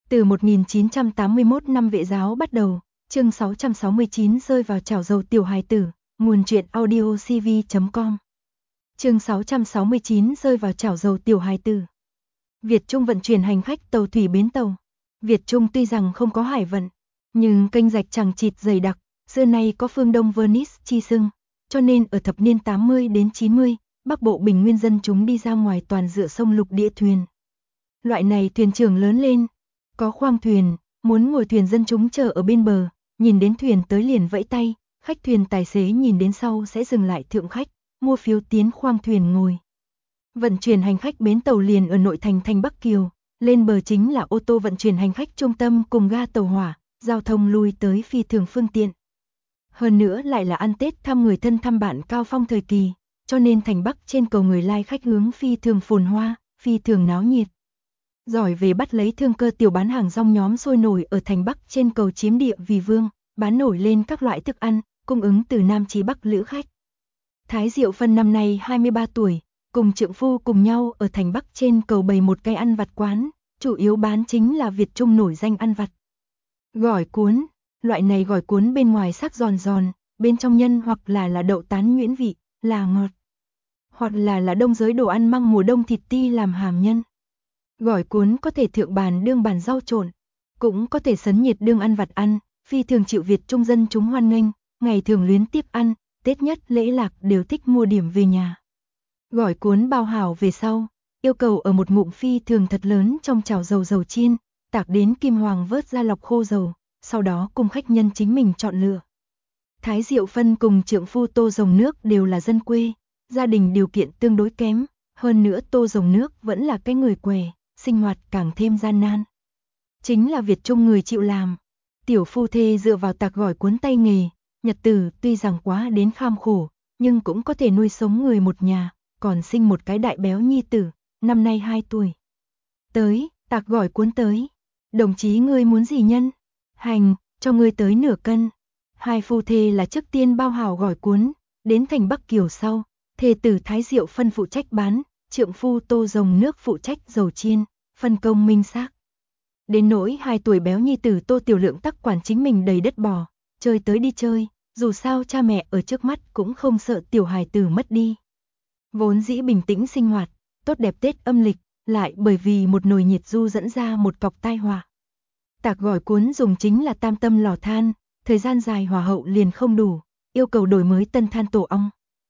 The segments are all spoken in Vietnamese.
Từ 1981 năm Vệ giáo bắt đầu, chương 669 rơi vào chảo dầu tiểu hài tử, nguồn truyện audio cv.com. Chương 669 rơi vào chảo dầu tiểu hài tử. Việt Trung vận chuyển hành khách tàu thủy bến tàu. Việt Trung tuy rằng không có hải vận, nhưng kênh rạch chằng chịt dày đặc, xưa nay có phương Đông Venice chi xưng, cho nên ở thập niên 80 đến 90, Bắc Bộ bình nguyên dân chúng đi ra ngoài toàn dựa sông lục địa thuyền. Loại này thuyền trưởng lớn lên, có khoang thuyền, muốn ngồi thuyền dân chúng chờ ở bên bờ, nhìn đến thuyền tới liền vẫy tay, khách thuyền tài xế nhìn đến sau sẽ dừng lại thượng khách, mua phiếu tiến khoang thuyền ngồi. Vận chuyển hành khách bến tàu liền ở nội thành thành Bắc Kiều, lên bờ chính là ô tô vận chuyển hành khách trung tâm cùng ga tàu hỏa, giao thông lui tới phi thường phương tiện. Hơn nữa lại là ăn Tết thăm người thân thăm bạn cao phong thời kỳ, cho nên thành Bắc trên cầu người lai khách hướng phi thường phồn hoa, phi thường náo nhiệt. Giỏi về bắt lấy thương cơ tiểu bán hàng rong nhóm sôi nổi ở thành Bắc trên cầu chiếm địa vì vương, bán nổi lên các loại thức ăn, cung ứng từ Nam chí Bắc lữ khách. Thái Diệu Phân năm nay 23 tuổi, cùng trượng phu cùng nhau ở thành Bắc trên cầu bày một cây ăn vặt quán, chủ yếu bán chính là Việt Trung nổi danh ăn vặt. Gỏi cuốn, loại này gỏi cuốn bên ngoài sắc giòn giòn, bên trong nhân hoặc là đậu tán nhuyễn vị, là ngọt. Hoặc là đông giới đồ ăn măng mùa đông thịt ti làm hàm nhân. Gỏi cuốn có thể thượng bàn đương bàn rau trộn, cũng có thể sấn nhiệt đương ăn vặt ăn, phi thường chịu Việt Trung dân chúng hoan nghênh, ngày thường luyến tiếp ăn, Tết nhất lễ lạc đều thích mua điểm về nhà. Gỏi cuốn bao hảo về sau, yêu cầu ở một ngụm phi thường thật lớn trong chảo dầu chiên, tạc đến kim hoàng vớt ra lọc khô dầu, sau đó cùng khách nhân chính mình chọn lựa. Thái Diệu Phân cùng trượng phu Tô Rồng Nước đều là dân quê, gia đình điều kiện tương đối kém, hơn nữa Tô Rồng Nước vẫn là cái người què, sinh hoạt càng thêm gian nan. Chính là Việt Trung người chịu làm, tiểu phu thê dựa vào tạc gỏi cuốn tay nghề, nhật tử tuy rằng quá đến kham khổ, nhưng cũng có thể nuôi sống người một nhà, còn sinh một cái đại béo nhi tử, năm nay 2 tuổi. Tới, tạc gỏi cuốn tới. Đồng chí ngươi muốn gì nhân? Hành, cho ngươi tới nửa cân. Hai phu thê là trước tiên bao hảo gỏi cuốn, đến thành Bắc Kiều sau, thê tử Thái Diệu Phân phụ trách bán, trượng phu Tô Rồng Nước phụ trách dầu chiên, phân công minh xác. Đến nỗi 2 tuổi béo nhi tử Tô Tiểu Lượng tắc quản chính mình đầy đất bò, chơi tới đi chơi, dù sao cha mẹ ở trước mắt cũng không sợ tiểu hài tử mất đi. Vốn dĩ bình tĩnh sinh hoạt, tốt đẹp Tết âm lịch, lại bởi vì một nồi nhiệt du dẫn ra một cọc tai họa. Tạc gỏi cuốn dùng chính là tam tâm lò than, thời gian dài hỏa hậu liền không đủ, yêu cầu đổi mới tân than tổ ong.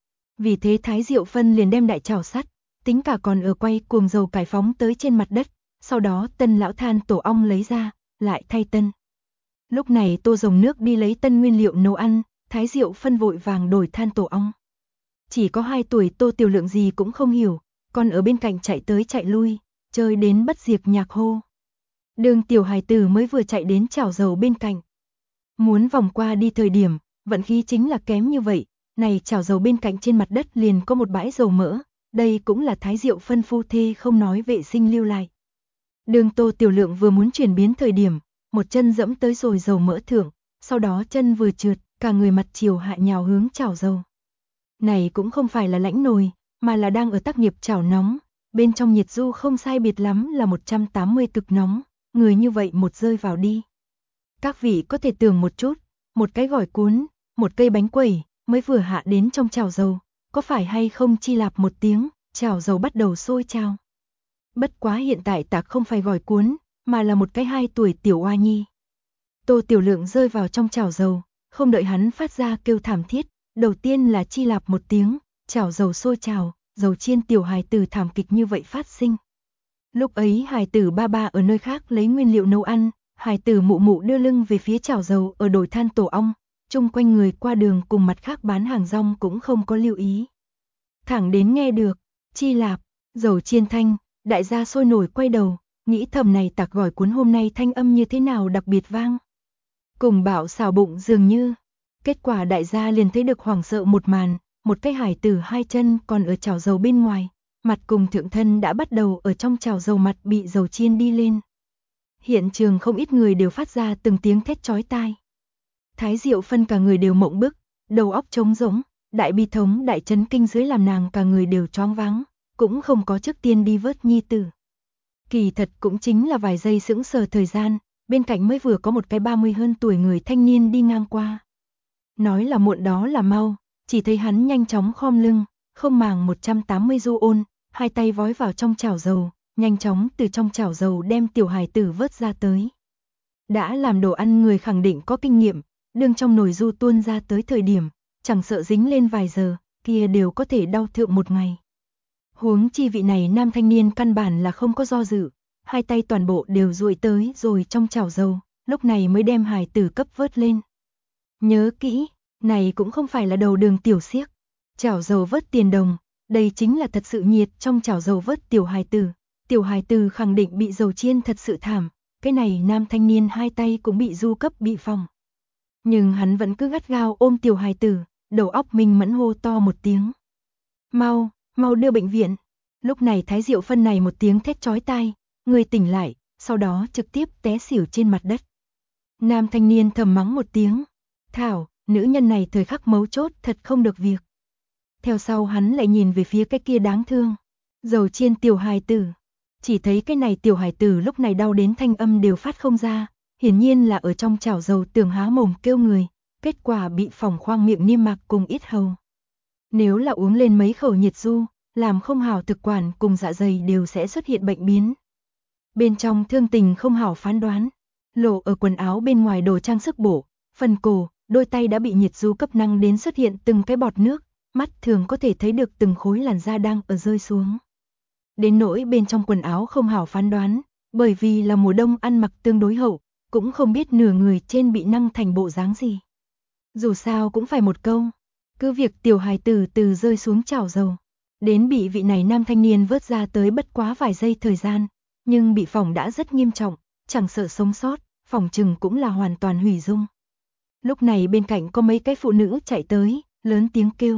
Vì thế Thái Diệu Phân liền đem đại chảo sắt, tính cả còn ở quay cuồng dầu cải phóng tới trên mặt đất, sau đó tân lão than tổ ong lấy ra, lại thay tân. Lúc này Tô Rồng Nước đi lấy tân nguyên liệu nấu ăn, Thái Diệu Phân vội vàng đổi than tổ ong. Chỉ có 2 tuổi Tô Tiểu Lượng gì cũng không hiểu, còn ở bên cạnh chạy tới chạy lui, chơi đến bất diệt nhạc hô. Đường tiểu hài tử mới vừa chạy đến chảo dầu bên cạnh. Muốn vòng qua đi thời điểm, vận khí chính là kém như vậy, này chảo dầu bên cạnh trên mặt đất liền có một bãi dầu mỡ, đây cũng là Thái Diệu Phân phu thê không nói vệ sinh lưu lại. Đường Tô Tiểu Lượng vừa muốn chuyển biến thời điểm, một chân dẫm tới rồi dầu mỡ thượng, sau đó chân vừa trượt, cả người mặt chiều hạ nhào hướng chảo dầu. Này cũng không phải là lãnh nồi, mà là đang ở tác nghiệp chảo nóng, bên trong nhiệt du không sai biệt lắm là 180 cực nóng, người như vậy một rơi vào đi. Các vị có thể tưởng một chút, một cái gỏi cuốn, một cây bánh quẩy, mới vừa hạ đến trong chảo dầu, có phải hay không chi lạp một tiếng, chảo dầu bắt đầu sôi trào. Bất quá hiện tại tạc không phải gỏi cuốn, mà là một cái 2 tuổi tiểu oa nhi. Tô Tiểu Lượng rơi vào trong chảo dầu, không đợi hắn phát ra kêu thảm thiết, đầu tiên là chi lạp một tiếng, chảo dầu sôi trào, dầu chiên tiểu hài tử thảm kịch như vậy phát sinh. Lúc ấy hài tử ba ba ở nơi khác lấy nguyên liệu nấu ăn, hài tử mụ mụ đưa lưng về phía chảo dầu ở đồi than tổ ong, chung quanh người qua đường cùng mặt khác bán hàng rong cũng không có lưu ý. Thẳng đến nghe được, chi lạp, dầu chiên thanh, đại gia sôi nổi quay đầu, nghĩ thầm này tạc gỏi cuốn hôm nay thanh âm như thế nào đặc biệt vang. Cùng bảo xào bụng dường như, kết quả đại gia liền thấy được hoảng sợ một màn, một cái hài tử 2 chân còn ở chảo dầu bên ngoài, mặt cùng thượng thân đã bắt đầu ở trong chảo dầu mặt bị dầu chiên đi lên. Hiện trường không ít người đều phát ra từng tiếng thét chói tai. Thái Diệu Phân cả người đều mộng bức, đầu óc trống rỗng, đại bi thống đại chấn kinh dưới làm nàng cả người đều choáng váng, cũng không có trước tiên đi vớt nhi tử. Kỳ thật cũng chính là vài giây sững sờ thời gian, bên cạnh mới vừa có một cái 30 hơn tuổi người thanh niên đi ngang qua. Nói là muộn đó là mau, chỉ thấy hắn nhanh chóng khom lưng, không màng 180 du ôn, hai tay vói vào trong chảo dầu, nhanh chóng từ trong chảo dầu đem tiểu hài tử vớt ra tới. Đã làm đồ ăn người khẳng định có kinh nghiệm, đương trong nồi du tuôn ra tới thời điểm, chẳng sợ dính lên vài giờ, kia đều có thể đau thượng một ngày. Huống chi vị này nam thanh niên căn bản là không có do dự, hai tay toàn bộ đều duỗi tới rồi trong chảo dầu, lúc này mới đem hài tử cấp vớt lên. Nhớ kỹ, này cũng không phải là đầu đường tiểu xiếc, chảo dầu vớt tiền đồng, đây chính là thật sự nhiệt trong chảo dầu vớt tiểu hài tử khẳng định bị dầu chiên thật sự thảm, cái này nam thanh niên hai tay cũng bị du cấp bị phỏng. Nhưng hắn vẫn cứ gắt gao ôm tiểu hài tử, đầu óc minh mẫn hô to một tiếng. Mau, mau đưa bệnh viện. Lúc này Thái Diệu Phân này một tiếng thét chói tai, người tỉnh lại, sau đó trực tiếp té xỉu trên mặt đất. Nam thanh niên thầm mắng một tiếng. Thảo, nữ nhân này thời khắc mấu chốt thật không được việc. Theo sau hắn lại nhìn về phía cái kia đáng thương. Dầu chiên tiểu hài tử. Chỉ thấy cái này tiểu hài tử lúc này đau đến thanh âm đều phát không ra. Hiển nhiên là ở trong chảo dầu tưởng há mồm kêu người. Kết quả bị phỏng khoang miệng niêm mạc cùng yết hầu. Nếu là uống lên mấy khẩu nhiệt du, làm không hảo thực quản cùng dạ dày đều sẽ xuất hiện bệnh biến. Bên trong thương tình không hảo phán đoán. Lộ ở quần áo bên ngoài đồ trang sức bổ, phần cổ, đôi tay đã bị nhiệt du cấp năng đến xuất hiện từng cái bọt nước, mắt thường có thể thấy được từng khối làn da đang ở rơi xuống. Đến nỗi bên trong quần áo không hảo phán đoán, bởi vì là mùa đông ăn mặc tương đối hậu, cũng không biết nửa người trên bị năng thành bộ dáng gì. Dù sao cũng phải một câu, cứ việc tiểu hài tử từ rơi xuống chảo dầu, đến bị vị này nam thanh niên vớt ra tới bất quá vài giây thời gian, nhưng bị phỏng đã rất nghiêm trọng, chẳng sợ sống sót, phỏng chừng cũng là hoàn toàn hủy dung. Lúc này bên cạnh có mấy cái phụ nữ chạy tới, lớn tiếng kêu.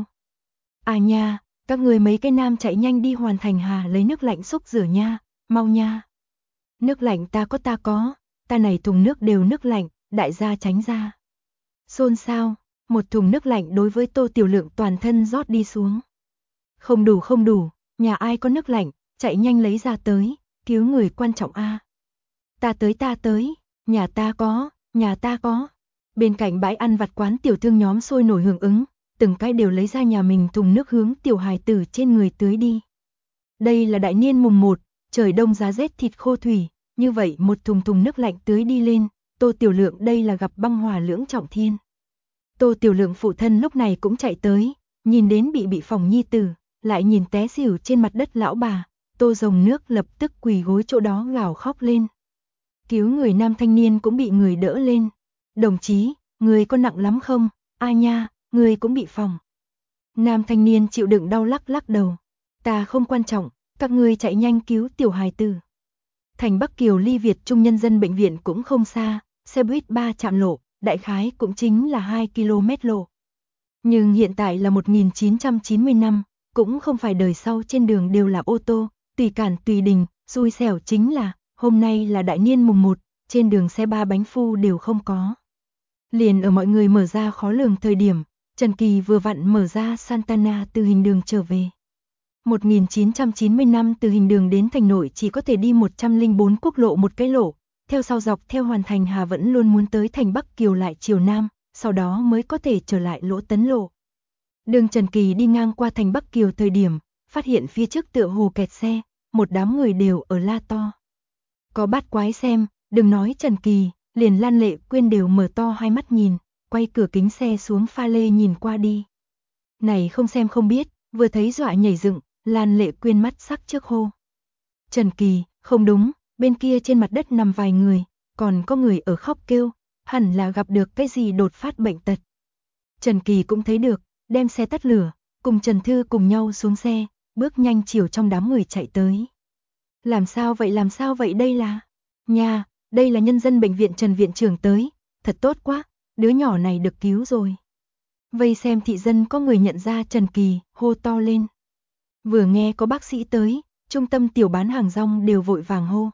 À nha, các người mấy cái nam chạy nhanh đi Hoàn Thành Hà lấy nước lạnh xúc rửa nha, mau nha. Nước lạnh ta có, ta này thùng nước đều nước lạnh, đại gia tránh ra. Xôn xao, một thùng nước lạnh đối với Tô Tiểu Lượng toàn thân rót đi xuống. Không đủ, nhà ai có nước lạnh, chạy nhanh lấy ra tới, cứu người quan trọng a. Ta tới, nhà ta có. Bên cạnh bãi ăn vặt quán tiểu thương nhóm sôi nổi hưởng ứng, từng cái đều lấy ra nhà mình thùng nước hướng tiểu hài tử trên người tưới đi. Đây là đại niên mùng 1, trời đông giá rét thịt khô thủy, như vậy một thùng nước lạnh tưới đi lên, Tô Tiểu Lượng đây là gặp băng hòa lưỡng trọng thiên. Tô Tiểu Lượng phụ thân lúc này cũng chạy tới, nhìn đến bị phỏng nhi tử, lại nhìn té xỉu trên mặt đất lão bà, Tô Rồng Nước lập tức quỳ gối chỗ đó gào khóc lên. Cứu người nam thanh niên cũng bị người đỡ lên. Đồng chí, người có nặng lắm không? A nha, người cũng bị phỏng. Nam thanh niên chịu đựng đau lắc đầu. Ta không quan trọng, các ngươi chạy nhanh cứu tiểu hài tử. Thành Bắc Kiều ly Việt Trung Nhân dân bệnh viện cũng không xa, xe buýt 3 trạm lộ, đại khái cũng chính là 2 km lộ. Nhưng hiện tại là 1990 năm, cũng không phải đời sau trên đường đều là ô tô, tùy cản tùy đình, xui xẻo chính là, hôm nay là đại niên mùng 1, trên đường xe 3 bánh phu đều không có. Liền ở mọi người mở ra khó lường thời điểm, Trần Kỳ vừa vặn mở ra Santana từ hình đường trở về. 1990 năm từ hình đường đến thành nội chỉ có thể đi 104 quốc lộ một cái lộ, theo sau dọc theo Hoàn Thành Hà vẫn luôn muốn tới thành Bắc Kiều lại chiều Nam, sau đó mới có thể trở lại Lỗ Tấn lộ. Đường Trần Kỳ đi ngang qua thành Bắc Kiều thời điểm, phát hiện phía trước tựa hồ kẹt xe, một đám người đều ở la to. Có bát quái xem, đừng nói Trần Kỳ, liền Lan Lệ Quyên đều mở to hai mắt nhìn, quay cửa kính xe xuống pha lê nhìn qua đi. Này không xem không biết, vừa thấy dọa nhảy dựng, Lan Lệ Quyên mắt sắc trước hô. Trần Kỳ, không đúng, bên kia trên mặt đất nằm vài người, còn có người ở khóc kêu, hẳn là gặp được cái gì đột phát bệnh tật. Trần Kỳ cũng thấy được, đem xe tắt lửa, cùng Trần Thư cùng nhau xuống xe, bước nhanh chiều trong đám người chạy tới. Làm sao vậy đây là? Nha, đây là nhân dân bệnh viện Trần viện trưởng tới, thật tốt quá, đứa nhỏ này được cứu rồi. Vây xem thị dân có người nhận ra Trần Kỳ, hô to lên. Vừa nghe có bác sĩ tới, trung tâm tiểu bán hàng rong đều vội vàng hô.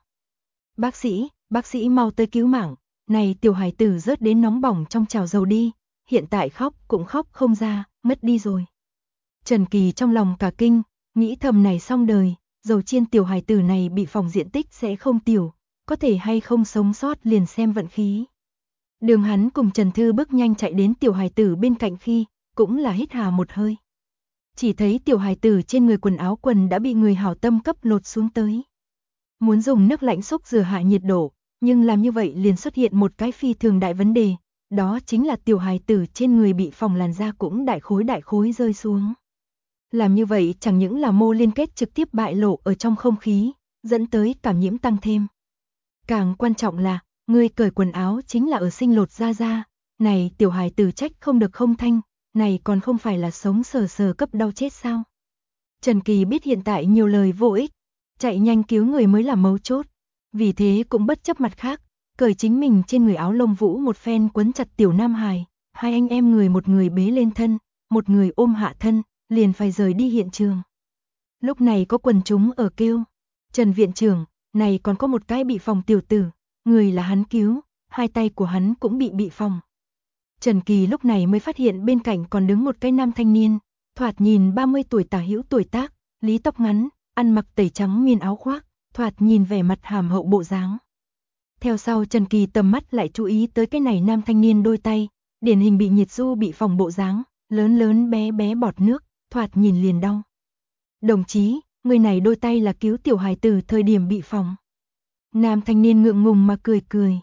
Bác sĩ mau tới cứu mạng, này tiểu hài tử rớt đến nóng bỏng trong chảo dầu đi, hiện tại khóc cũng khóc không ra, mất đi rồi. Trần Kỳ trong lòng cả kinh, nghĩ thầm này xong đời, dầu chiên tiểu hài tử này bị phỏng diện tích sẽ không tiểu, có thể hay không sống sót liền xem vận khí. Đường hắn cùng Trần Thư bước nhanh chạy đến tiểu hài tử bên cạnh khi, cũng là hít hà một hơi. Chỉ thấy tiểu hài tử trên người quần áo quần đã bị người hảo tâm cấp lột xuống tới. Muốn dùng nước lạnh xúc rửa hạ nhiệt độ, nhưng làm như vậy liền xuất hiện một cái phi thường đại vấn đề, đó chính là tiểu hài tử trên người bị phỏng làn da cũng đại khối rơi xuống. Làm như vậy chẳng những là mô liên kết trực tiếp bại lộ ở trong không khí, dẫn tới cảm nhiễm tăng thêm. Càng quan trọng là, người cởi quần áo chính là ở sinh lột da, này tiểu hài tử trách không được không thanh, này còn không phải là sống sờ sờ cấp đau chết sao. Trần Kỳ biết hiện tại nhiều lời vô ích, chạy nhanh cứu người mới là mấu chốt, vì thế cũng bất chấp mặt khác, cởi chính mình trên người áo lông vũ một phen quấn chặt tiểu nam hài, hai anh em người một người bế lên thân, một người ôm hạ thân, liền phải rời đi hiện trường. Lúc này có quần chúng ở kêu, Trần viện trưởng, này còn có một cái bị phỏng tiểu tử, người là hắn cứu, hai tay của hắn cũng bị phỏng. Trần Kỳ lúc này mới phát hiện bên cạnh còn đứng một cái nam thanh niên, thoạt nhìn 30 tuổi tả hữu tuổi tác, lý tóc ngắn, ăn mặc tẩy trắng miên áo khoác, thoạt nhìn vẻ mặt hàm hậu bộ dáng. Theo sau Trần Kỳ tầm mắt lại chú ý tới cái này nam thanh niên đôi tay, điển hình bị nhiệt du bị phỏng bộ dáng, lớn bé bọt nước, thoạt nhìn liền đau. Đồng chí, người này đôi tay là cứu tiểu hài tử thời điểm bị phỏng. Nam thanh niên ngượng ngùng mà cười.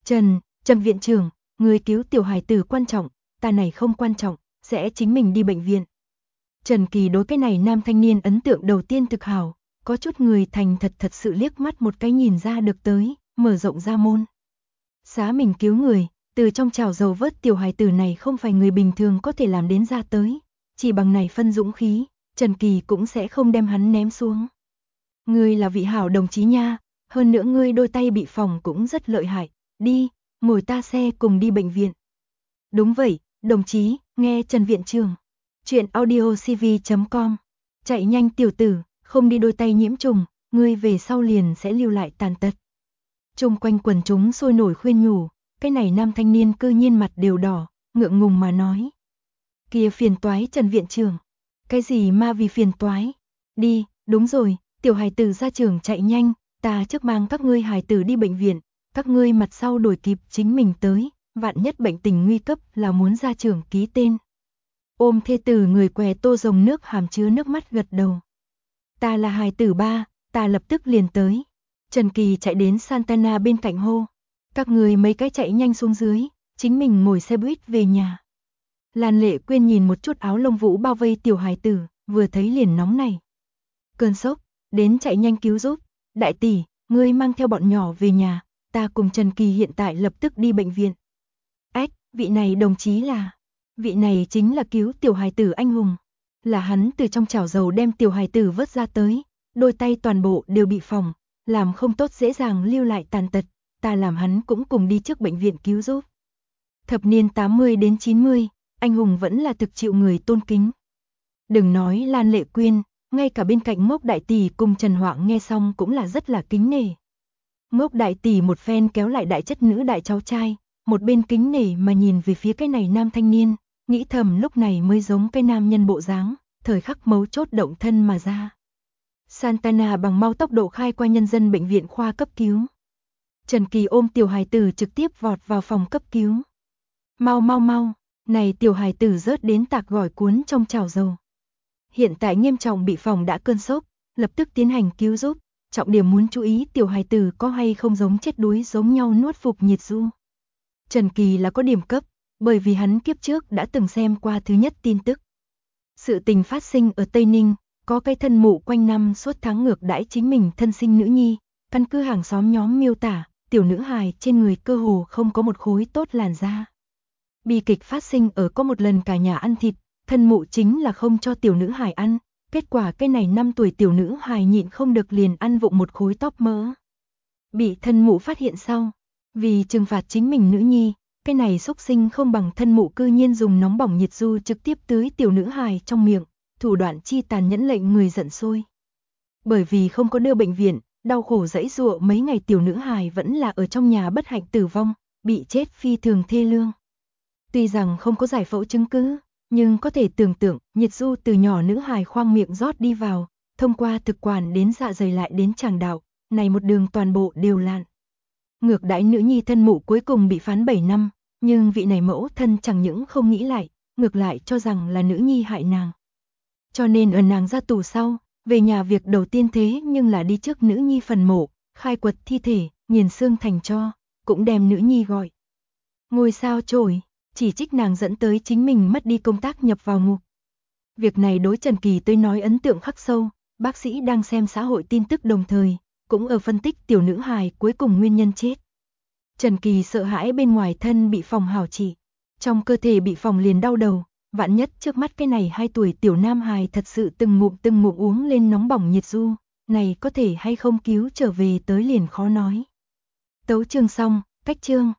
Trần viện trưởng, người cứu tiểu hài tử quan trọng, ta này không quan trọng, sẽ chính mình đi bệnh viện. Trần Kỳ đối cái này nam thanh niên ấn tượng đầu tiên thực hảo, có chút người thành thật sự liếc mắt một cái nhìn ra được tới, mở rộng ra môn. Xá mình cứu người, từ trong chảo dầu vớt tiểu hài tử này không phải người bình thường có thể làm đến ra tới, chỉ bằng này phân dũng khí, Trần Kỳ cũng sẽ không đem hắn ném xuống. Ngươi là vị hảo đồng chí nha, hơn nữa ngươi đôi tay bị phỏng cũng rất lợi hại, đi, ngồi ta xe cùng đi bệnh viện. Đúng vậy, đồng chí, nghe Trần viện trưởng. Chuyện audiocv.com. Chạy nhanh tiểu tử, không đi đôi tay nhiễm trùng, ngươi về sau liền sẽ lưu lại tàn tật. Chung quanh quần chúng sôi nổi khuyên nhủ, cái này nam thanh niên cư nhiên mặt đều đỏ, ngượng ngùng mà nói. Kia phiền toái Trần viện trưởng. Cái gì mà vì phiền toái? Đi, đúng rồi, tiểu hài tử ra trường chạy nhanh, ta trước mang các ngươi hài tử đi bệnh viện, các ngươi mặt sau đổi kịp chính mình tới, vạn nhất bệnh tình nguy cấp là muốn ra trường ký tên. Ôm thê tử người què tô rồng nước hàm chứa nước mắt gật đầu. Ta là hài tử ba, ta lập tức liền tới. Trần Kỳ chạy đến Santana bên cạnh hô. Các người mấy cái chạy nhanh xuống dưới, chính mình ngồi xe buýt về nhà. Lan Lệ Quyên nhìn một chút áo lông vũ bao vây tiểu hài tử, vừa thấy liền nóng này. Cơn sốc, đến chạy nhanh cứu giúp. Đại tỷ, ngươi mang theo bọn nhỏ về nhà, ta cùng Trần Kỳ hiện tại lập tức đi bệnh viện. Ách, vị này đồng chí là... Vị này chính là cứu tiểu hài tử anh hùng. Là hắn từ trong chảo dầu đem tiểu hài tử vớt ra tới, đôi tay toàn bộ đều bị phỏng, làm không tốt dễ dàng lưu lại tàn tật, ta làm hắn cũng cùng đi trước bệnh viện cứu giúp. Thập niên 80 đến 90, anh hùng vẫn là thực chịu người tôn kính. Đừng nói Lan Lệ Quyên, ngay cả bên cạnh Ngốc đại tỷ cùng Trần Hoạng nghe xong cũng là rất là kính nể. Ngốc đại tỷ một phen kéo lại đại chất nữ đại cháu trai, một bên kính nể mà nhìn về phía cái này nam thanh niên, nghĩ thầm lúc này mới giống cái nam nhân bộ dáng, thời khắc mấu chốt động thân mà ra. Santana bằng mau tốc độ khai qua nhân dân bệnh viện khoa cấp cứu. Trần Kỳ ôm tiểu hài tử trực tiếp vọt vào phòng cấp cứu. Mau, này tiểu hài tử rớt đến tạc gỏi cuốn trong chảo dầu. Hiện tại nghiêm trọng bị phỏng đã cơn sốc, lập tức tiến hành cứu giúp, trọng điểm muốn chú ý tiểu hài tử có hay không giống chết đuối giống nhau nuốt phục nhiệt du. Trần Kỳ là có điểm cấp, bởi vì hắn kiếp trước đã từng xem qua thứ nhất tin tức. Sự tình phát sinh ở Tây Ninh, có cái thân mụ quanh năm suốt tháng ngược đãi chính mình thân sinh nữ nhi, căn cứ hàng xóm nhóm miêu tả, tiểu nữ hài trên người cơ hồ không có một khối tốt làn da. Bi kịch phát sinh ở có một lần cả nhà ăn thịt, thân mụ chính là không cho tiểu nữ hài ăn, kết quả cái này 5 tuổi tiểu nữ hài nhịn không được liền ăn vụng một khối tóp mỡ. Bị thân mụ phát hiện sau, vì trừng phạt chính mình nữ nhi, cái này xúc sinh không bằng thân mụ cư nhiên dùng nóng bỏng nhiệt du trực tiếp tưới tiểu nữ hài trong miệng, thủ đoạn chi tàn nhẫn lệnh người giận sôi. Bởi vì không có đưa bệnh viện, đau khổ giãy giụa mấy ngày tiểu nữ hài vẫn là ở trong nhà bất hạnh tử vong, bị chết phi thường thê lương. Tuy rằng không có giải phẫu chứng cứ, nhưng có thể tưởng tượng nhiệt du từ nhỏ nữ hài khoang miệng rót đi vào, thông qua thực quản đến dạ dày lại đến tràng đạo, này một đường toàn bộ đều lạn. Ngược đãi nữ nhi thân mụ cuối cùng bị phán 7 năm, nhưng vị này mẫu thân chẳng những không nghĩ lại, ngược lại cho rằng là nữ nhi hại nàng. Cho nên ở nàng ra tù sau, về nhà việc đầu tiên thế nhưng là đi trước nữ nhi phần mộ, khai quật thi thể, nghiền xương thành tro, cũng đem nữ nhi gọi ngôi sao chổi, chỉ trích nàng dẫn tới chính mình mất đi công tác nhập vào ngục. Việc này đối Trần Kỳ tới nói ấn tượng khắc sâu, bác sĩ đang xem xã hội tin tức đồng thời, cũng ở phân tích tiểu nữ hài cuối cùng nguyên nhân chết. Trần Kỳ sợ hãi bên ngoài thân bị phòng hảo trị, trong cơ thể bị phòng liền đau đầu, vạn nhất trước mắt cái này 2 tuổi tiểu nam hài thật sự từng ngụm uống lên nóng bỏng nhiệt du, này có thể hay không cứu trở về tới liền khó nói. Tấu chương xong, cách chương.